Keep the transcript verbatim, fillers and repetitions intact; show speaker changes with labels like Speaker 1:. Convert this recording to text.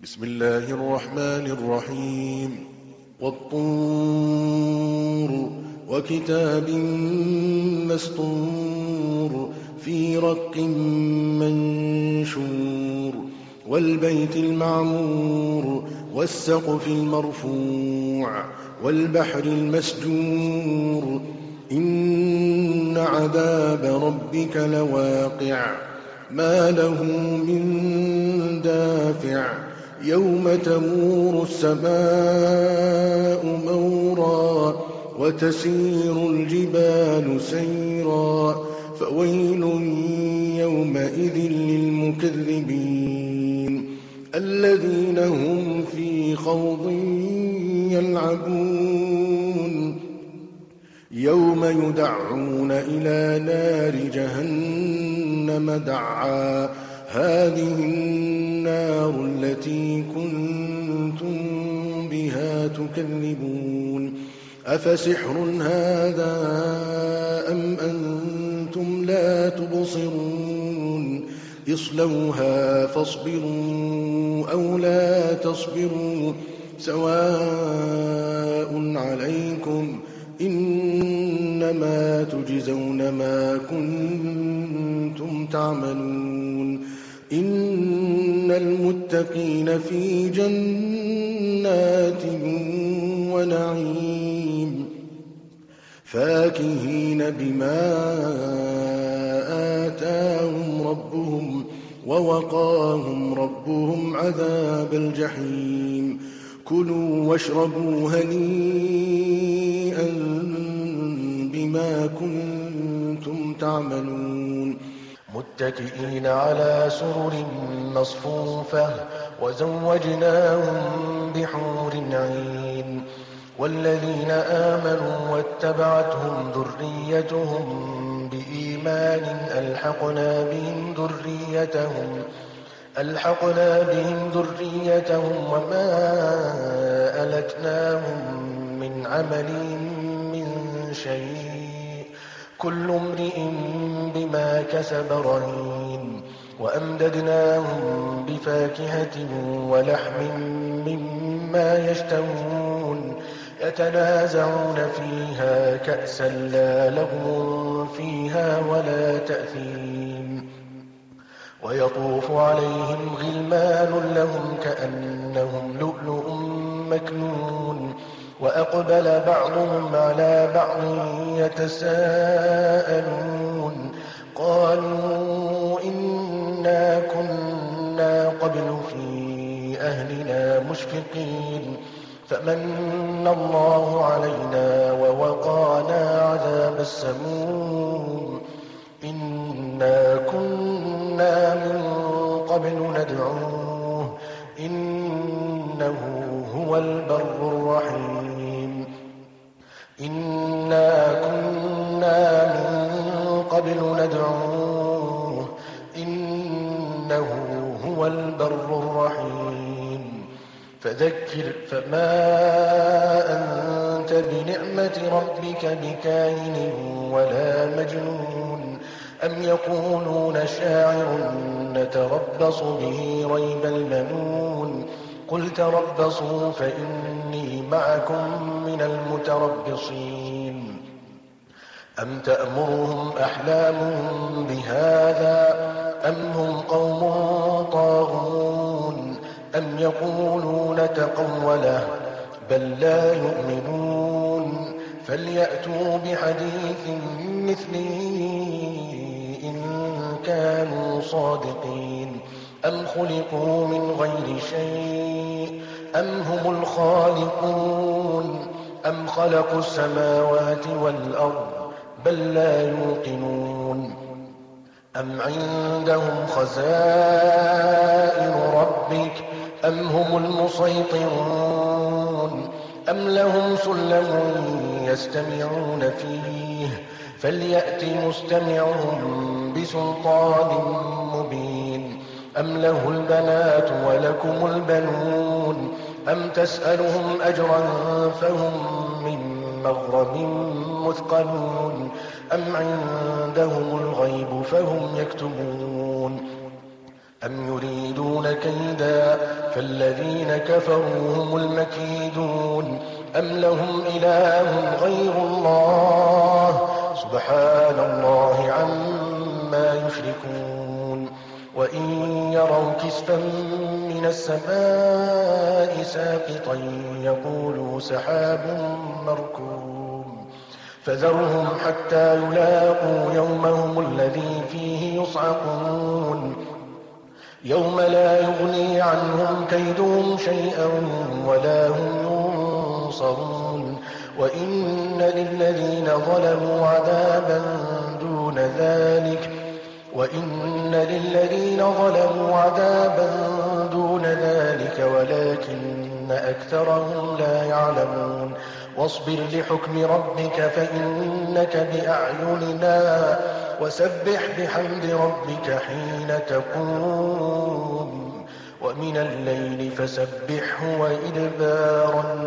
Speaker 1: بسم الله الرحمن الرحيم والطور وكتاب مسطور في رق منشور والبيت المعمور والسقف المرفوع والبحر المسجور إن عذاب ربك لواقع ما له من دافع يوم تمور السماء مورا وتسير الجبال سيرا فويل يومئذ للمكذبين الذين هم في خوض يلعبون يوم يدعون إلى نار جهنم دعا هذه النار التي كنتم بها تكذبون أفسحر هذا أم أنتم لا تبصرون اصلوها فاصبروا أو لا تصبروا سواء عليكم إنما تجزون ما كنتم تعملون إن المتقين في جنات ونعيم فاكهين بما آتاهم ربهم ووقاهم ربهم عذاب الجحيم كلوا واشربوا هنيئا بما كنتم تعملون
Speaker 2: متكئين على سرر مصفوفة وزوجناهم بحور عين والذين آمنوا واتبعتهم ذريتهم بإيمان ألحقنا بهم ذريتهم ألحقنا بهم ذريتهم وما ألتناهم من عملهم من شيء كل امرئ بما كسب رهين وأمددناهم بفاكهة ولحم مما يشتهون يتنازعون فيها كأسا لا لغو فيها ولا تأثيم ويطوف عليهم غلمان لهم كأنهم لؤلؤ مكنون وأقبل بعضهم على بعض يتساءلون قالوا إنا كنا قبل في أهلنا مشفقين فمن الله علينا ووقانا عذاب السموم إنا كنا من قبل ندعوه إنه هو البر الرحيم إنا كنا من قبل ندعوه إنه هو البر الرحيم فذكر فما أنت بنعمة ربك بكاهن ولا مجنون أم يقولون شاعر نتربص به ريب المنون قل تربصوا فإني معكم من المتربصين أم تأمرهم أحلامهم بهذا أم هم قوم طاغون أم يقولون تقوله بل لا يؤمنون فليأتوا بحديث مثله إن كانوا صادقين أم خلقوا من غير شيء أم هم الخالقون أم خلقوا السماوات والأرض بل لا يوقنون أم عندهم خزائن ربك أم هم المسيطرون أم لهم سلم يستمعون فيه فليأت مستمعهم بسلطان مبين أم له البنات ولكم البنون أم تسألهم أجرا فهم من مغرم مثقلون أم عندهم الغيب فهم يكتبون أم يريدون كيدا فالذين كفروا هم المكيدون أم لهم إله غير الله سبحان الله عما يشركون وإن يروا كسفا من السماء ساقطا يقولوا سحاب مركوم فذرهم حتى يلاقوا يومهم الذي فيه يصعقون يوم لا يغني عنهم كيدهم شيئا ولا هم ينصرون وإن للذين ظلموا عذابا دون ذلك وإن للذين ظلموا عذابا دون ذلك ولكن أكثرهم لا يعلمون واصبر لحكم ربك فإنك بأعيننا وسبح بحمد ربك حين تقوم ومن الليل فسبحه وإدبار